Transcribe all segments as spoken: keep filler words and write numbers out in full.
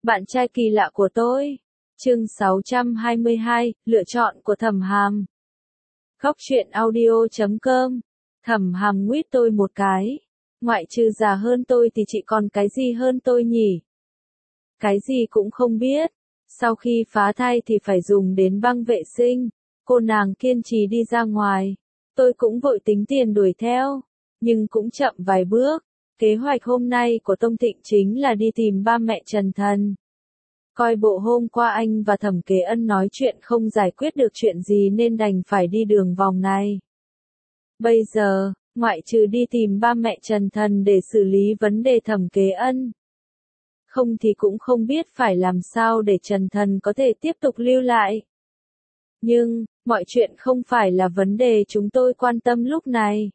Bạn trai kỳ lạ của tôi. Chương sáu trăm hai mươi hai, lựa chọn của Thẩm Hàm. Góc truyện audio chấm com. Thẩm Hàm nguyết tôi một cái. Ngoại trừ già hơn tôi thì chị còn cái gì hơn tôi nhỉ? Cái gì cũng không biết. Sau khi phá thai thì phải dùng đến băng vệ sinh. Cô nàng kiên trì đi ra ngoài. Tôi cũng vội tính tiền đuổi theo. Nhưng cũng chậm vài bước. Kế hoạch hôm nay của Tông Thịnh chính là đi tìm ba mẹ Trần Thần. Coi bộ hôm qua anh và Thẩm Kế Ân nói chuyện không giải quyết được chuyện gì nên đành phải đi đường vòng này. Bây giờ, ngoại trừ đi tìm ba mẹ Trần Thần để xử lý vấn đề Thẩm Kế Ân. Không thì cũng không biết phải làm sao để Trần Thần có thể tiếp tục lưu lại. Nhưng, mọi chuyện không phải là vấn đề chúng tôi quan tâm lúc này.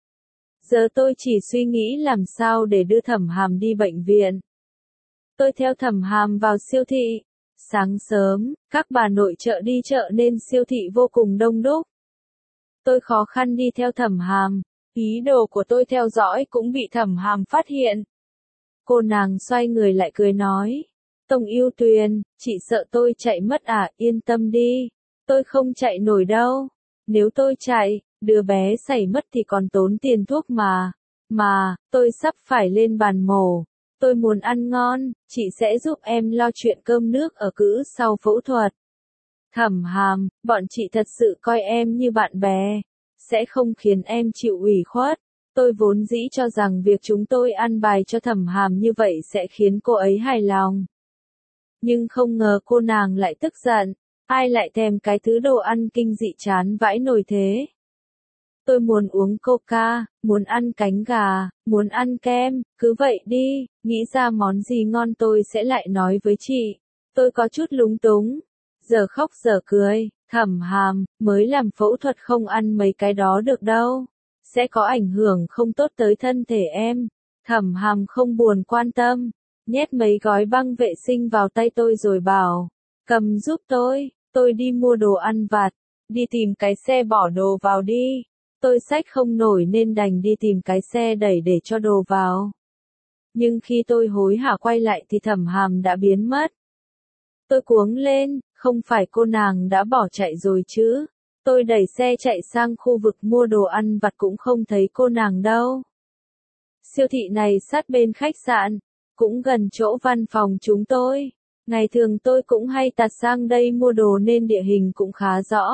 Giờ tôi chỉ suy nghĩ làm sao để đưa Thẩm Hàm đi bệnh viện. Tôi theo Thẩm Hàm vào siêu thị. Sáng sớm, các bà nội trợ đi chợ nên siêu thị vô cùng đông đúc. Tôi khó khăn đi theo Thẩm Hàm. Ý đồ của tôi theo dõi cũng bị Thẩm Hàm phát hiện. Cô nàng xoay người lại cười nói. Tông Yêu Tuyền, chị sợ tôi chạy mất à, yên tâm đi. Tôi không chạy nổi đâu. Nếu tôi chạy, đứa bé xảy mất thì còn tốn tiền thuốc mà. Mà, tôi sắp phải lên bàn mổ. Tôi muốn ăn ngon, chị sẽ giúp em lo chuyện cơm nước ở cữ sau phẫu thuật. Thẩm Hàm, bọn chị thật sự coi em như bạn bè. Sẽ không khiến em chịu ủy khuất. Tôi vốn dĩ cho rằng việc chúng tôi ăn bài cho Thẩm Hàm như vậy sẽ khiến cô ấy hài lòng. Nhưng không ngờ cô nàng lại tức giận. Ai lại thèm cái thứ đồ ăn kinh dị chán vãi nồi thế? Tôi muốn uống coca, muốn ăn cánh gà, muốn ăn kem, cứ vậy đi, nghĩ ra món gì ngon tôi sẽ lại nói với chị. Tôi có chút lúng túng, giờ khóc giờ cười, Thẩm Hàm, mới làm phẫu thuật không ăn mấy cái đó được đâu. Sẽ có ảnh hưởng không tốt tới thân thể em. Thẩm Hàm không buồn quan tâm, nhét mấy gói băng vệ sinh vào tay tôi rồi bảo, cầm giúp tôi, tôi đi mua đồ ăn vặt, đi tìm cái xe bỏ đồ vào đi. Tôi xách không nổi nên đành đi tìm cái xe đẩy để cho đồ vào. Nhưng khi tôi hối hả quay lại thì Thẩm Hàm đã biến mất. Tôi cuống lên, không phải cô nàng đã bỏ chạy rồi chứ. Tôi đẩy xe chạy sang khu vực mua đồ ăn vặt cũng không thấy cô nàng đâu. Siêu thị này sát bên khách sạn, cũng gần chỗ văn phòng chúng tôi. Ngày thường tôi cũng hay tạt sang đây mua đồ nên địa hình cũng khá rõ.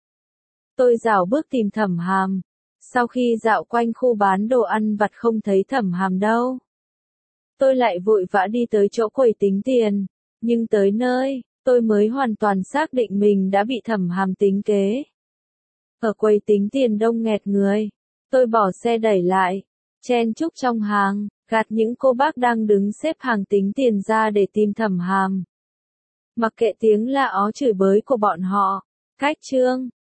Tôi dạo bước tìm Thẩm Hàm. Sau khi dạo quanh khu bán đồ ăn vặt không thấy Thẩm Hàm đâu. Tôi lại vội vã đi tới chỗ quầy tính tiền. Nhưng tới nơi, tôi mới hoàn toàn xác định mình đã bị Thẩm Hàm tính kế. Ở quầy tính tiền đông nghẹt người. Tôi bỏ xe đẩy lại, chen chúc trong hàng, gạt những cô bác đang đứng xếp hàng tính tiền ra để tìm Thẩm Hàm. Mặc kệ tiếng la ó chửi bới của bọn họ. Cách trương,